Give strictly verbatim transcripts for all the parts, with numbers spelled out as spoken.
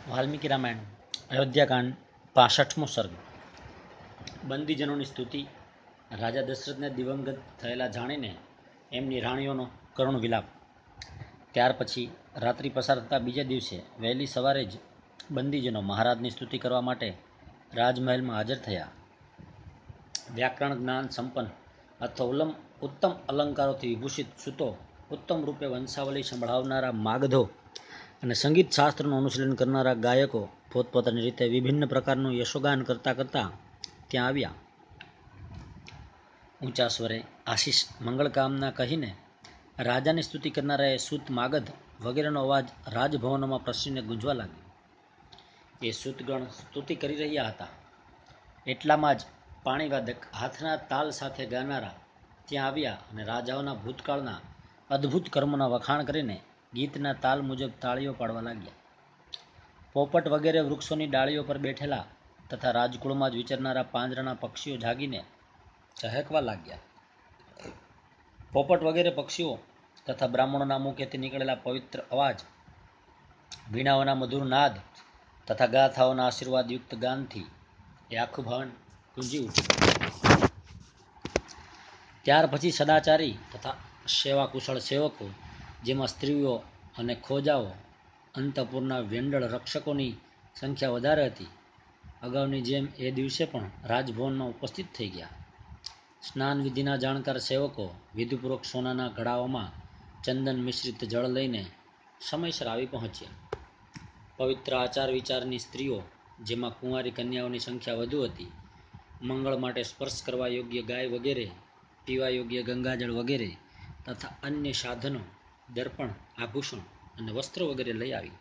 વાલ્મીકી રામાયણ અયોધ્યાકાંડ પાસઠમો સર્ગ. બંદીજનોની સ્તુતિ. રાજા દશરથને દિવંગત થયેલા જાણીને એમની રાણીઓનો કરુણ વિલાપ. ત્યાર પછી રાત્રિ પસાર થતાં બીજા દિવસે વહેલી સવારે જ બંદીજનો મહારાજની સ્તુતિ કરવા માટે રાજમહેલમાં હાજર થયા. વ્યાકરણ જ્ઞાન સંપન્ન અથવા ઉલમ ઉત્તમ અલંકારોથી વિભૂષિત સૂતો, ઉત્તમ રૂપે વંશાવલી સંભળાવનારા માગધો અને સંગીત શાસ્ત્રનું અનુશીલન કરનારા ગાયકો પોતપોતાની રીતે વિભિન્ન પ્રકારનું યશોગાન કરતાં કરતાં ત્યાં આવ્યા. ઊંચા સ્વરે આશીષ મંગળકામના કહીને રાજાની સ્તુતિ કરનારાએ સૂત માગધ વગેરેનો અવાજ રાજભવનોમાં પ્રસરીને ગુંજવા લાગ્યો. એ સૂતગણ સ્તુતિ કરી રહ્યા હતા. એટલામાં જ પાણીવાદક હાથના તાલ સાથે ગાનારા ત્યાં આવ્યા અને રાજાઓના ભૂતકાળના અદ્ભુત કર્મોના વખાણ કરીને ગીતના તાલ મુજબ તાળીઓ પાડવા લાગ્યા. પોપટ વગેરે વૃક્ષોની ડાળીઓ પર બેઠેલા તથા રાજકુળમાં જ વિચરનારા પાંજરાના પક્ષીઓ જાગીને ચહેકવા લાગ્યા. પોપટ વગેરે પક્ષીઓ તથા બ્રાહ્મણોના મુખેથી નીકળેલા પવિત્ર અવાજ, વીણાઓના મધુર નાદ તથા ગાથાઓના આશીર્વાદયુક્ત ગાનથી એ આખું ભવન ગુંજી ઉઠ્યું. ત્યાર પછી સદાચારી તથા સેવા કુશળ સેવકો, જેમાં સ્ત્રીઓ અને ખોજાઓ, અંતઃપુરના વેંડળ રક્ષકોની સંખ્યા વધારે હતી, અગાઉની જેમ એ દિવસે પણ રાજભવનમાં ઉપસ્થિત થઈ ગયા. સ્નાન વિધિના જાણકાર સેવકો વિધિપૂર્વક સોનાના ઘડાઓમાં ચંદન મિશ્રિત જળ લઈને સમયસર આવી પહોંચ્યા. પવિત્ર આચાર વિચારની સ્ત્રીઓ, જેમાં કુંવારી કન્યાઓની સંખ્યા વધુ હતી, મંગળ માટે સ્પર્શ કરવા યોગ્ય ગાય વગેરે, પીવા યોગ્ય ગંગાજળ વગેરે તથા અન્ય સાધનો, દર્પણ, આભૂષણ અને વસ્ત્ર વગેરે લઈ આવી.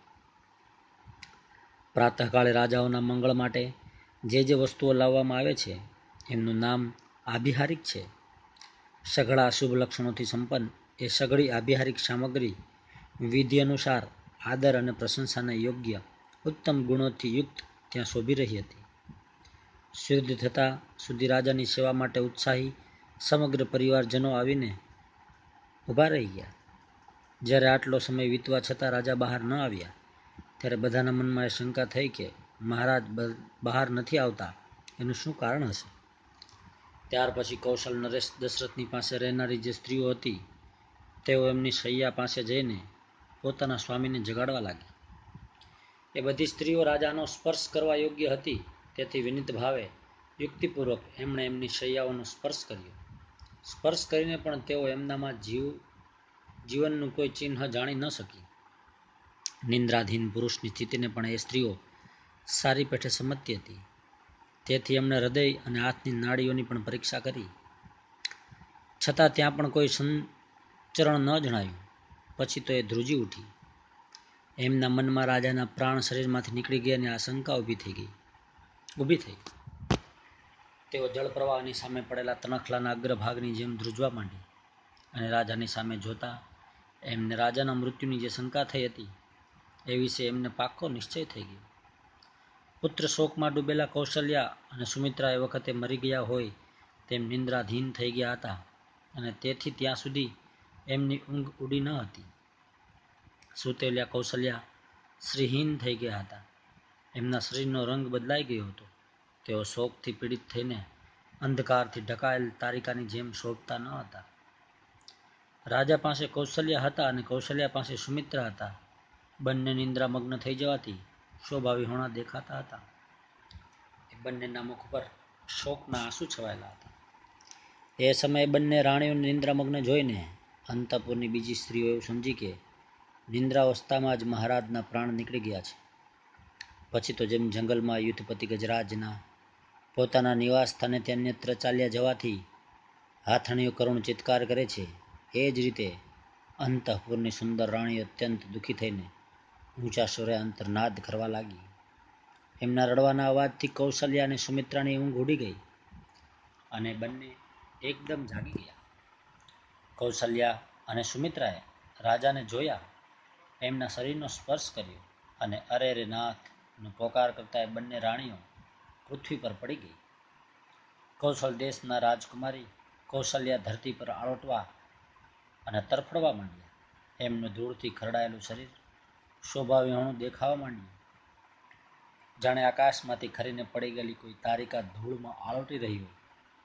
પ્રાતઃકાળે રાજાઓના મંગળ માટે જે જે વસ્તુઓ લાવવામાં આવે છે એમનું નામ આભિહારિક છે. સઘળા શુભ લક્ષણોથી સંપન્ન એ સઘળી આભિહારિક સામગ્રી વિધિ અનુસાર આદર અને પ્રશંસાને યોગ્ય ઉત્તમ ગુણોથી યુક્ત ત્યાં શોભી રહી હતી. શુદ્ધ થતાં સુધી રાજાની સેવા માટે ઉત્સાહી સમગ્ર પરિવારજનો આવીને ઊભા રહી ગયા. જ્યારે આટલો સમય વીતવા છતાં રાજા બહાર ન આવ્યા ત્યારે બધાના મનમાં એ શંકા થઈ કે મહારાજ બહાર નથી આવતા, એનું શું કારણ હશે? ત્યાર પછી કૌશલ નરેશ દશરથની પાસે રહેનારી જે સ્ત્રીઓ હતી તેઓ એમની શૈયા પાસે જઈને પોતાના સ્વામીને જગાડવા લાગી. એ બધી સ્ત્રીઓ રાજાનો સ્પર્શ કરવા યોગ્ય હતી, તેથી વિનિત ભાવે યુક્તિપૂર્વક એમણે એમની શૈયાઓનો સ્પર્શ કર્યો. સ્પર્શ કરીને પણ તેઓ એમનામાં જીવ જીવનનું કોઈ ચિહ્ન જાણી ન શકી. નિંદ્રાધીન પુરુષની સ્થિતિને પણ એ સ્ત્રીઓ સારી પેઠે સમજતી હતી, તેથી એમણે હૃદય અને હાથની નાડીઓની પણ પરીક્ષા કરી. છતાં ત્યાં પણ કોઈ સંચરણ ન જણાયું. પછી તો એ ધ્રુજી ઉઠી. એમના મનમાં રાજાના પ્રાણ શરીરમાંથી નીકળી ગયાની આશંકા ઊભી થઈ ગઈ ઊભી થઈ તેઓ જળપ્રવાહની સામે પડેલા તણખલાના અગ્રભાગની જેમ ધ્રુજવા માંડી અને રાજાની સામે જોતા એમને રાજાના મૃત્યુની જે શંકા થઈ હતી એ વિશે એમને પાક્કો નિશ્ચય થઈ ગયો. પુત્ર શોકમાં ડૂબેલા કૌશલ્યા અને સુમિત્રા એ વખતે મરી ગયા હોય તેમ નિંદ્રાધીન થઈ ગયા હતા અને તેથી ત્યાં સુધી એમની ઊંઘ ઉડી ન હતી. સુતેલ્યા કૌશલ્યા શ્રીહીન થઈ ગયા હતા. એમના શરીરનો રંગ બદલાઈ ગયો હતો. તેઓ શોકથી પીડિત થઈને અંધકારથી ઢકાયેલ તારિકાની જેમ શોભતા ન હતા. રાજા પાસે કૌશલ્યા હતા અને કૌશલ્યા પાસે સુમિત્રા હતા. બંને નિંદ્રામગ્ન થઈ જવાથી શોભાવિહોણા દેખાતા હતા. એ બંનેના મુખ પર શોકના આંસુ છવાયેલા હતા. એ સમયે બંને રાણીઓને નિંદ્રામગ્ન જોઈને અંતઃપુરની બીજી સ્ત્રીઓ એવું સમજી કે નિંદ્રાવસ્થામાં જ મહારાજના પ્રાણ નીકળી ગયા છે. પછી તો જેમ જંગલમાં યુદ્ધપતિ ગજરાજના પોતાના નિવાસ સ્થાનેથી અન્યત્ર ચાલ્યા જવાથી હાથણીઓ કરુણ ચિત્કાર કરે છે, એ જ રીતે અંતઃપુરની સુંદર રાણી અત્યંત દુઃખી થઈને ઊંચા સ્વરે અંતર્નાદ કરવા લાગી. એમના રડવાના અવાજથી કૌશલ્યા અને સુમિત્રાની ઊંઘ ઉડી ગઈ અને બંને એકદમ જાગી ગયા. કૌશલ્યા અને સુમિત્રાએ રાજાને જોયા, એમના શરીરનો સ્પર્શ કર્યો અને અરે રે નાથનો પોકાર કરતા એ બંને રાણીઓ પૃથ્વી પર પડી ગઈ. કૌશલ દેશના રાજકુમારી કૌશલ્યા ધરતી પર આળોટવા અને તરફડવા માંડ્યા. એમનું ધૂળથી ખરડાયેલું શરીર શોભાવિહોણું દેખાવા માંડ્યું. જાણે આકાશમાંથી ખરીને પડી ગયેલી કોઈ તારિકા ધૂળમાં આળોટી રહી હોય.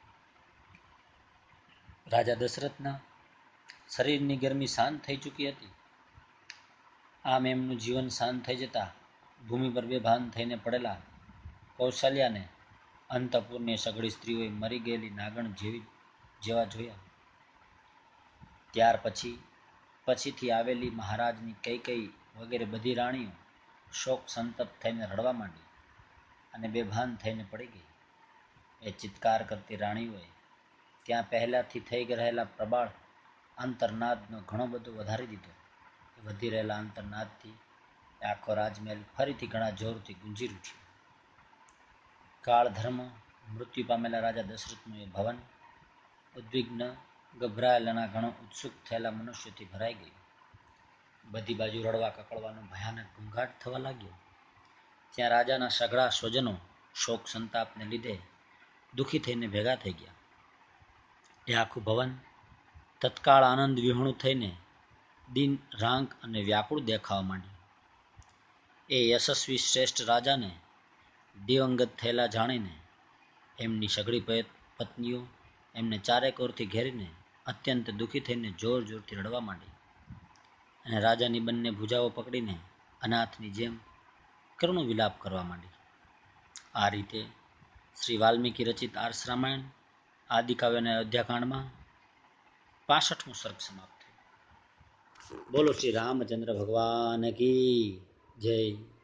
રાજા દશરથના શરીરની ગરમી શાંત થઈ ચૂકી હતી. આમ એમનું જીવન શાંત થઈ જતા ભૂમિ પર બેભાન થઈને પડેલા કૌશલ્યાને અંતઃપુરની સઘળી સ્ત્રીઓએ મરી ગયેલી નાગણ જેવી જેવા જોયા. ત્યાર પછી પછીથી આવેલી મહારાજની કઈ કઈ વગેરે બધી રાણીઓ શોક સંતપ્ત થઈને રડવા માંડી અને બેભાન થઈને પડી ગઈ. એ ચિત્કાર કરતી રાણીઓએ ત્યાં પહેલાથી થઈ રહેલા પ્રબળ અંતરનાદનો ઘણો બધો વધારી દીધો. એ વધી રહેલા અંતરનાદથી આખો રાજમહેલ ફરીથી ઘણા જોરથી ગુંજી ઉઠ્યો. કાળ ધર્મ મૃત્યુ પામેલા રાજા દશરથનું એ ભવન ઉદ્વિગ્ન ગભરાયેલાના ઘણો ઉત્સુક થયેલા મનુષ્યોથી ભરાઈ ગયું. બધી બાજુ રડવા કકળવાનો ભયાનક ઘૂંઘાટ થવા લાગ્યો. ત્યાં રાજાના સઘળા સ્વજનો શોક સંતાપને લીધે દુઃખી થઈને ભેગા થઈ ગયા. એ આખું ભવન તત્કાળ આનંદ વિહોણું થઈને દિન રાંક અને વ્યાકુળ દેખાવા માંડ્યું. એ યશસ્વી શ્રેષ્ઠ રાજાને દિવંગત થયેલા જાણીને એમની સઘળી પત્નીઓ એમને ચારેક ઓરથી ઘેરીને અત્યંત દુઃખી થઈને જોર જોરથી રડવા માંડી અને રાજાની બંને ભુજાઓ પકડીને અનાથની જેમ કરુણ વિલાપ કરવા માંડી. આ રીતે શ્રી વાલ્મીકી રચિત આર્ષ રામાયણ આદિકાવ્યના અયોધ્યાકાંડમાં પાસઠમું સર્ગ સમાપ્ત થયું. બોલો શ્રી રામચંદ્ર ભગવાન કી જય.